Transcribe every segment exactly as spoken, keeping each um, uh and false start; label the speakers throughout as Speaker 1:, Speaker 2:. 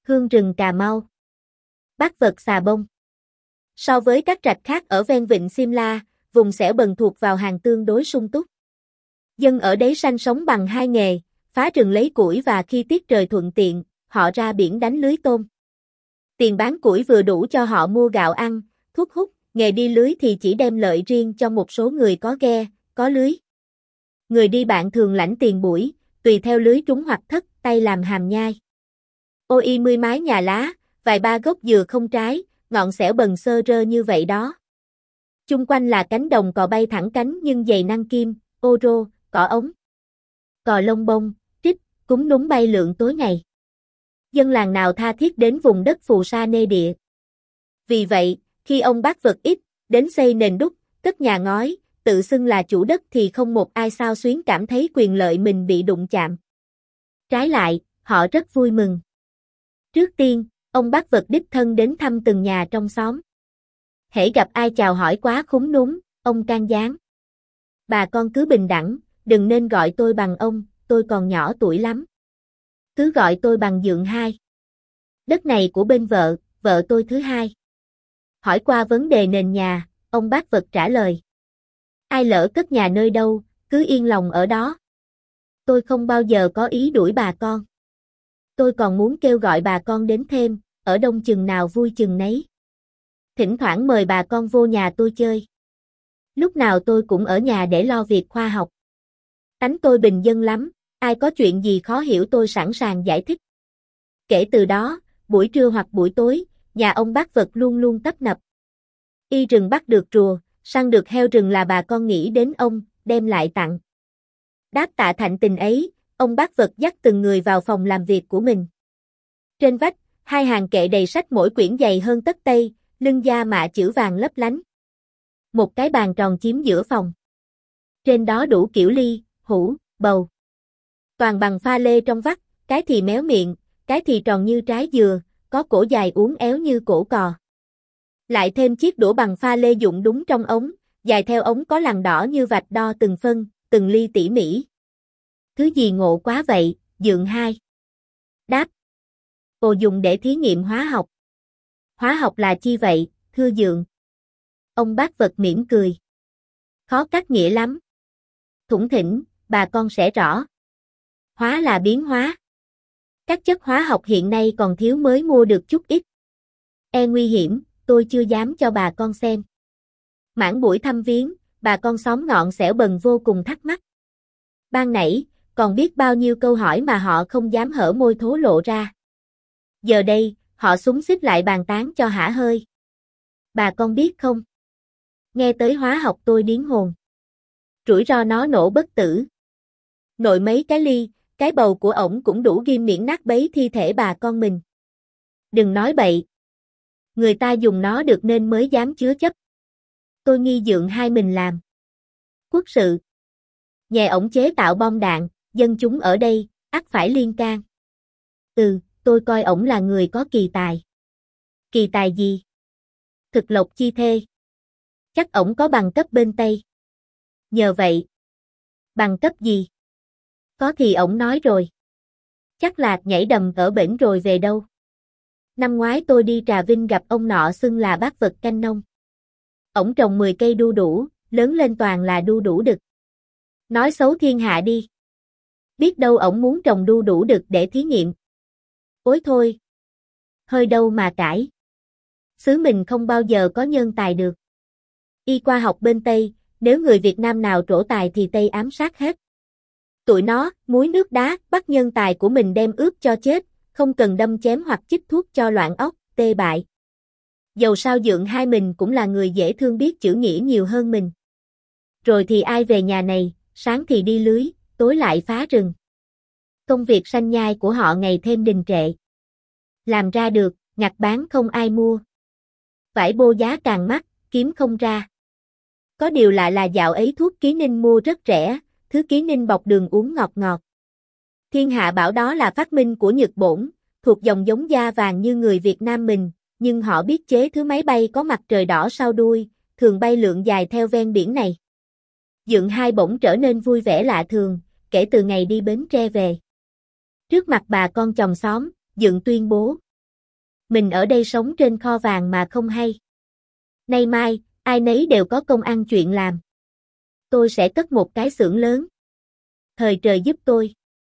Speaker 1: hương rừng Cà Mau, bát vật xà bông. So với các rạch khác ở ven vịnh Simla, vùng xẻo bần thuộc vào hàng tương đối sung túc. Dân ở đấy sanh sống bằng hai nghề, phá rừng lấy củi và khi tiết trời thuận tiện, họ ra biển đánh lưới tôm. Tiền bán củi vừa đủ cho họ mua gạo ăn, thuốc hút, nghề đi lưới thì chỉ đem lợi riêng cho một số người có ghe, có lưới. Người đi bạn thường lãnh tiền buổi, tùy theo lưới trúng hoặc thất, tay làm hàm nhai. Ô y mươi mái nhà lá, vài ba gốc dừa không trái, ngọn xẻo bần sơ rơ như vậy đó. Chung quanh là cánh đồng cò bay thẳng cánh nhưng dày năng kim, ô rô, cỏ ống. Cò lông bông, trích, cúng núng bay lượn tối ngày. Dân làng nào tha thiết đến vùng đất phù sa nê địa. Vì vậy, khi ông bác vật ít, đến xây nền đúc, cất nhà ngói, tự xưng là chủ đất thì không một ai sao xuyến cảm thấy quyền lợi mình bị đụng chạm. Trái lại, họ rất vui mừng. Trước tiên, ông bác vật đích thân đến thăm từng nhà trong xóm. Hễ gặp ai chào hỏi quá khúm núm, ông can gián. Bà con cứ bình đẳng, đừng nên gọi tôi bằng ông, tôi còn nhỏ tuổi lắm. Cứ gọi tôi bằng dượng hai. Đất này của bên vợ, vợ tôi thứ hai. Hỏi qua vấn đề nền nhà, ông bác vật trả lời. Ai lỡ cất nhà nơi đâu, cứ yên lòng ở đó. Tôi không bao giờ có ý đuổi bà con. Tôi còn muốn kêu gọi bà con đến thêm, ở đông chừng nào vui chừng nấy. Thỉnh thoảng mời bà con vô nhà tôi chơi. Lúc nào tôi cũng ở nhà để lo việc khoa học. Tánh tôi bình dân lắm, ai có chuyện gì khó hiểu tôi sẵn sàng giải thích. Kể từ đó, buổi trưa hoặc buổi tối, nhà ông bác vật luôn luôn tấp nập. Y rừng bắt được rùa, săn được heo rừng là bà con nghĩ đến ông, đem lại tặng. Đáp tạ thạnh tình ấy, ông bác vật dắt từng người vào phòng làm việc của mình. Trên vách, hai hàng kệ đầy sách mỗi quyển dày hơn tấc tây, lưng da mạ chữ vàng lấp lánh. Một cái bàn tròn chiếm giữa phòng. Trên đó đủ kiểu ly, hũ, bầu. Toàn bằng pha lê trong vắt, cái thì méo miệng, cái thì tròn như trái dừa, có cổ dài uốn éo như cổ cò. Lại thêm chiếc đũa bằng pha lê dụng đúng trong ống, dài theo ống có lằn đỏ như vạch đo từng phân, từng ly tỉ mỉ. Thứ gì ngộ quá vậy, dượng hai? Đáp. Ồ dùng để thí nghiệm hóa học. Hóa học là chi vậy, thưa dượng? Ông bác vật mỉm cười. Khó cắt nghĩa lắm. Thủng thỉnh, bà con sẽ rõ. Hóa là biến hóa. Các chất hóa học hiện nay còn thiếu mới mua được chút ít. E nguy hiểm, tôi chưa dám cho bà con xem. Mãn buổi thăm viếng, bà con xóm ngọn xẻo bần vô cùng thắc mắc. Ban nãy, còn biết bao nhiêu câu hỏi mà họ không dám hở môi thố lộ ra. Giờ đây, họ xúm xít lại bàn tán cho hả hơi. Bà con biết không? Nghe tới hóa học tôi điếng hồn. Rủi ro nó nổ bất tử. Nội mấy cái ly, cái bầu của ổng cũng đủ ghim miệng nát bấy thi thể bà con mình. Đừng nói bậy. Người ta dùng nó được nên mới dám chứa chấp. Tôi nghi dượng hai mình làm. Quốc sự. Nhờ ổng chế tạo bom đạn, dân chúng ở đây, ắt phải liên can. Ừ, tôi coi ổng là người có kỳ tài. Kỳ tài gì? Thực lộc chi thê. Chắc ổng có bằng cấp bên Tây. Nhờ vậy. Bằng cấp gì? Có thì ổng nói rồi. Chắc là nhảy đầm ở bển rồi về đâu. Năm ngoái tôi đi Trà Vinh gặp ông nọ xưng là bác vật canh nông. Ổng trồng mười cây đu đủ, lớn lên toàn là đu đủ đực. Nói xấu thiên hạ đi. Biết đâu ổng muốn trồng đu đủ đực để thí nghiệm. Ôi thôi. Hơi đâu mà cãi. Xứ mình không bao giờ có nhân tài được. Y qua học bên Tây, nếu người Việt Nam nào trổ tài thì Tây ám sát hết. Tụi nó, muối nước đá, bắt nhân tài của mình đem ướp cho chết, không cần đâm chém hoặc chích thuốc cho loạn óc, tê bại. Dầu sao dượng hai mình cũng là người dễ thương biết chữ nghĩa nhiều hơn mình. Rồi thì ai về nhà này, sáng thì đi lưới, tối lại phá rừng. Công việc sanh nhai của họ ngày thêm đình trệ. Làm ra được, ngặt bán không ai mua. Vải bô giá càng mắc, kiếm không ra. Có điều lạ là dạo ấy thuốc ký ninh mua rất rẻ, thứ ký ninh bọc đường uống ngọt ngọt. Thiên hạ bảo đó là phát minh của Nhật Bổn, thuộc dòng giống da vàng như người Việt Nam mình, nhưng họ biết chế thứ máy bay có mặt trời đỏ sau đuôi, thường bay lượn dài theo ven biển này. Dượng hai bỗng trở nên vui vẻ lạ thường, kể từ ngày đi Bến Tre về. Trước mặt bà con chòm xóm, Dượng tuyên bố. Mình ở đây sống trên kho vàng mà không hay. Nay mai, ai nấy đều có công ăn chuyện làm. Tôi sẽ cất một cái xưởng lớn. Thời trời giúp tôi.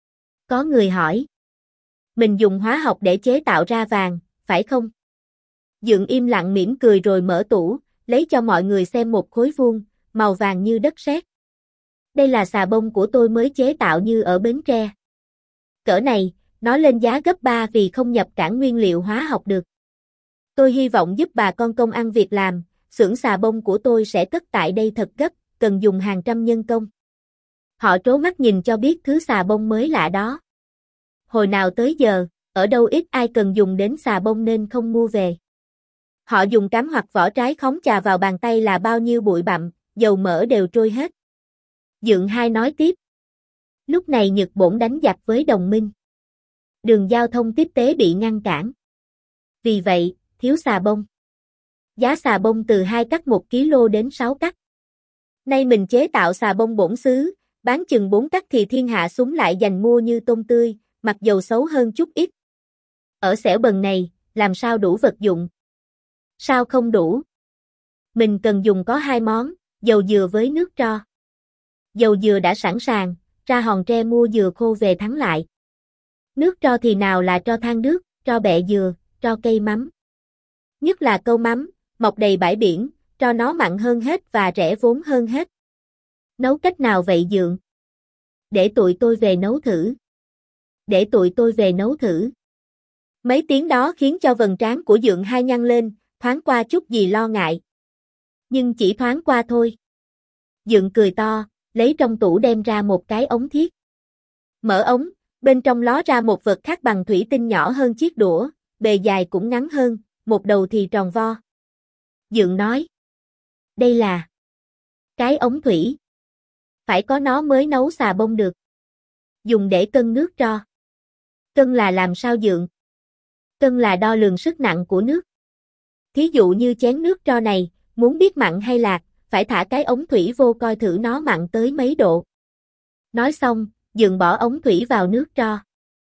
Speaker 1: Có người hỏi. Mình dùng hóa học để chế tạo ra vàng, phải không? Dượng im lặng mỉm cười rồi mở tủ, lấy cho mọi người xem một khối vuông, màu vàng như đất sét. Đây là xà bông của tôi mới chế tạo như ở Bến Tre. Cỡ này, nó lên giá gấp ba vì không nhập cảng nguyên liệu hóa học được. Tôi hy vọng giúp bà con công ăn việc làm, xưởng xà bông của tôi sẽ cất tại đây thật gấp, cần dùng hàng trăm nhân công. Họ trố mắt nhìn cho biết thứ xà bông mới lạ đó. Hồi nào tới giờ, ở đâu ít ai cần dùng đến xà bông nên không mua về. Họ dùng cám hoặc vỏ trái khóng chà vào bàn tay là bao nhiêu bụi bặm, dầu mỡ đều trôi hết. Dượng hai nói tiếp. Lúc này Nhật Bổn đánh giặc với đồng minh. Đường giao thông tiếp tế bị ngăn cản. Vì vậy, thiếu xà bông. Giá xà bông từ hai cắt một ki lô đến sáu cắt. Nay mình chế tạo xà bông bổn xứ, bán chừng bốn cắt thì thiên hạ súng lại giành mua như tôm tươi, mặc dầu xấu hơn chút ít. Ở xẻo bần này, làm sao đủ vật dụng? Sao không đủ? Mình cần dùng có hai món, dầu dừa với nước tro. Dầu dừa đã sẵn sàng, ra Hòn Tre mua dừa khô về thắng lại. Nước tro thì nào là tro than nước, tro bẹ dừa, tro cây mắm. Nhất là câu mắm, mọc đầy bãi biển, tro nó mặn hơn hết và rẻ vốn hơn hết. Nấu cách nào vậy Dượng? Để tụi tôi về nấu thử. Để tụi tôi về nấu thử. Mấy tiếng đó khiến cho vầng trán của Dượng hai nhăn lên, thoáng qua chút gì lo ngại. Nhưng chỉ thoáng qua thôi. Dượng cười to, lấy trong tủ đem ra một cái ống thiết. Mở ống, bên trong ló ra một vật khác bằng thủy tinh nhỏ hơn chiếc đũa, bề dài cũng ngắn hơn, một đầu thì tròn vo. Dượng nói. Đây là cái ống thủy. Phải có nó mới nấu xà bông được. Dùng để cân nước tro. Cân là làm sao Dượng? Cân là đo lường sức nặng của nước. Thí dụ như chén nước tro này, muốn biết mặn hay lạc, phải thả cái ống thủy vô coi thử nó mặn tới mấy độ. Nói xong, Dượng bỏ ống thủy vào nước tro.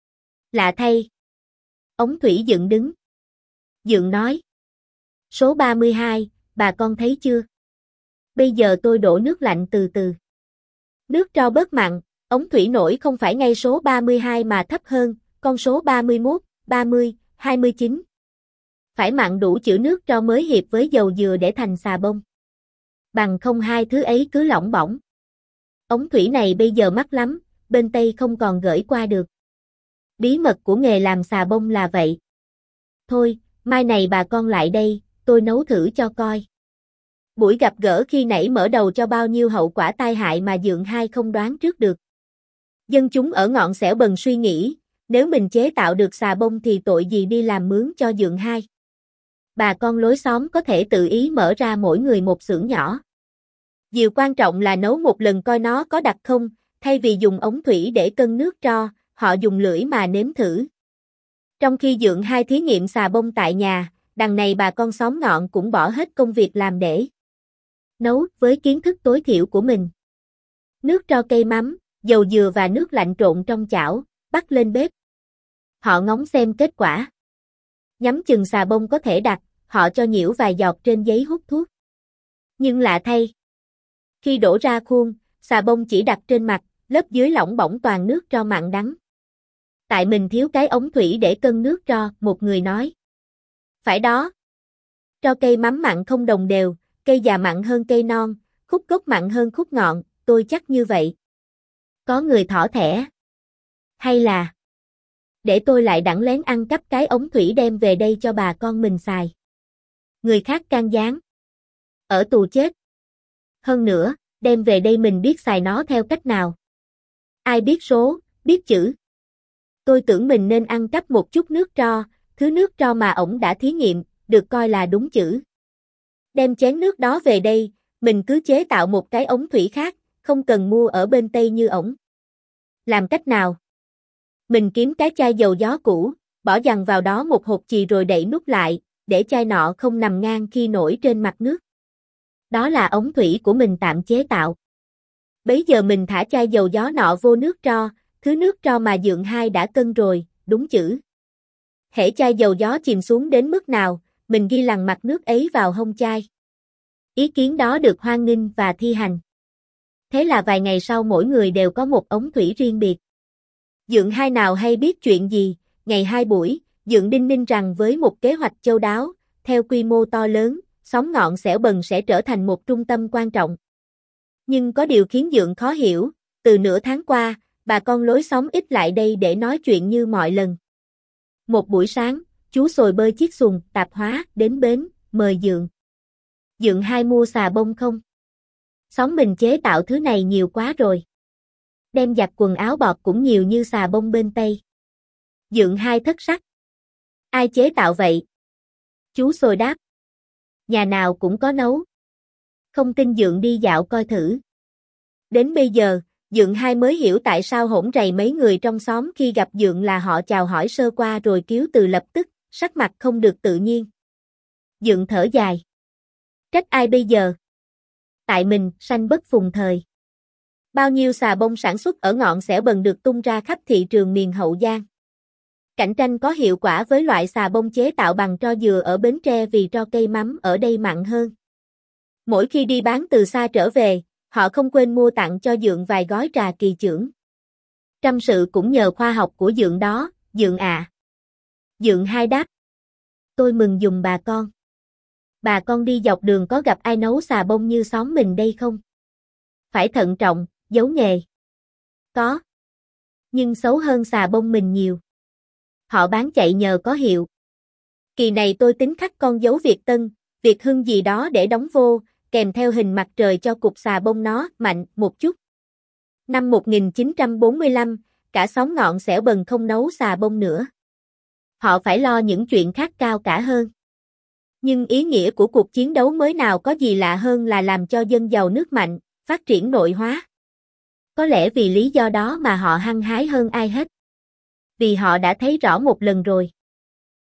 Speaker 1: Lạ thay. Ống thủy dựng đứng. Dượng nói. Số ba mươi hai, bà con thấy chưa? Bây giờ tôi đổ nước lạnh từ từ. Nước tro bớt mặn, ống thủy nổi không phải ngay số ba mươi hai mà thấp hơn, con số ba mươi mốt, ba mươi, hai mươi chín. Phải mặn đủ chữ nước tro mới hiệp với dầu dừa để thành xà bông. Bằng không hai thứ ấy cứ lỏng bỏng. Ống thủy này bây giờ mắc lắm, bên Tây không còn gửi qua được. Bí mật của nghề làm xà bông là vậy. Thôi, mai này bà con lại đây, tôi nấu thử cho coi. Buổi gặp gỡ khi nãy mở đầu cho bao nhiêu hậu quả tai hại mà Dượng hai không đoán trước được. Dân chúng ở ngọn xẻo bần suy nghĩ, nếu mình chế tạo được xà bông thì tội gì đi làm mướn cho Dượng hai. Bà con lối xóm có thể tự ý mở ra mỗi người một xưởng nhỏ. Điều quan trọng là nấu một lần coi nó có đặc không, thay vì dùng ống thủy để cân nước tro, họ dùng lưỡi mà nếm thử. Trong khi Dượng hai thí nghiệm xà bông tại nhà, đằng này bà con xóm ngọn cũng bỏ hết công việc làm để nấu với kiến thức tối thiểu của mình. Nước tro cây mắm, dầu dừa và nước lạnh trộn trong chảo, bắt lên bếp. Họ ngóng xem kết quả. Nhắm chừng xà bông có thể đặt, họ cho nhiễu vài giọt trên giấy hút thuốc. Nhưng lạ thay. Khi đổ ra khuôn, xà bông chỉ đặt trên mặt, lớp dưới lỏng bỏng toàn nước tro mặn đắng. Tại mình thiếu cái ống thủy để cân nước tro, một người nói. Phải đó. Tro cây mắm mặn không đồng đều, cây già mặn hơn cây non, khúc gốc mặn hơn khúc ngọn, tôi chắc như vậy. Có người thỏ thẻ. Hay là để tôi lại đặng lén ăn cắp cái ống thủy đem về đây cho bà con mình xài. Người khác can gián. Ở tù chết. Hơn nữa, đem về đây mình biết xài nó theo cách nào. Ai biết số, biết chữ. Tôi tưởng mình nên ăn cắp một chút nước tro, thứ nước tro mà ổng đã thí nghiệm, được coi là đúng chữ. Đem chén nước đó về đây, mình cứ chế tạo một cái ống thủy khác, không cần mua ở bên Tây như ổng. Làm cách nào? Mình kiếm cái chai dầu gió cũ, bỏ dằn vào đó một hột chì rồi đậy nút lại, để chai nọ không nằm ngang khi nổi trên mặt nước. Đó là ống thủy của mình tạm chế tạo. Bấy giờ mình thả chai dầu gió nọ vô nước tro, thứ nước tro mà Dượng hai đã cân rồi, đúng chữ. hễ chai dầu gió chìm xuống đến mức nào, mình ghi lằn mặt nước ấy vào hông chai. Ý kiến đó được hoan nghênh và thi hành. Thế là vài ngày sau mỗi người đều có một ống thủy riêng biệt. Dượng hai nào hay biết chuyện gì, ngày hai buổi, Dượng đinh ninh rằng với một kế hoạch chu đáo, theo quy mô to lớn, xóm Ngọn Xẻo Bần sẽ trở thành một trung tâm quan trọng. Nhưng có điều khiến Dượng khó hiểu, từ nửa tháng qua, bà con lối xóm ít lại đây để nói chuyện như mọi lần. Một buổi sáng, chú Sồi bơi chiếc xuồng tạp hóa đến bến, mời Dượng. Dượng hai mua xà bông không? Xóm mình chế tạo thứ này nhiều quá rồi. Đem giặt quần áo bọt cũng nhiều như xà bông bên Tây. Dượng hai thất sắc. Ai chế tạo vậy? Chú Sồi đáp. Nhà nào cũng có nấu. Không tin Dượng đi dạo coi thử. Đến bây giờ, Dượng hai mới hiểu tại sao hỗn rầy mấy người trong xóm khi gặp Dượng là họ chào hỏi sơ qua rồi kiếu từ lập tức, sắc mặt không được tự nhiên. Dượng thở dài. Trách ai bây giờ? Tại mình, sanh bất phùng thời. Bao nhiêu xà bông sản xuất ở Ngọn Xẻo Bần được tung ra khắp thị trường miền Hậu Giang. Cạnh tranh có hiệu quả với loại xà bông chế tạo bằng tro dừa ở Bến Tre vì tro cây mắm ở đây mặn hơn. Mỗi khi đi bán từ xa trở về, họ không quên mua tặng cho Dượng vài gói trà kỳ chưởng. Trăm sự cũng nhờ khoa học của Dượng đó, Dượng ạ. À. Dượng hai đáp. Tôi mừng giùm bà con. Bà con đi dọc đường có gặp ai nấu xà bông như xóm mình đây không? Phải thận trọng, giấu nghề. Có. Nhưng xấu hơn xà bông mình nhiều. Họ bán chạy nhờ có hiệu. Kỳ này tôi tính khắc con dấu Việt Tân, Việt Hưng gì đó để đóng vô, kèm theo hình mặt trời cho cục xà bông nó mạnh một chút. Năm một nghìn chín trăm bốn mươi lăm, cả xóm Ngọn Xẻo Bần không nấu xà bông nữa. Họ phải lo những chuyện khác cao cả hơn. Nhưng ý nghĩa của cuộc chiến đấu mới nào có gì lạ hơn là làm cho dân giàu nước mạnh, phát triển nội hóa. Có lẽ vì lý do đó mà họ hăng hái hơn ai hết. Vì họ đã thấy rõ một lần rồi.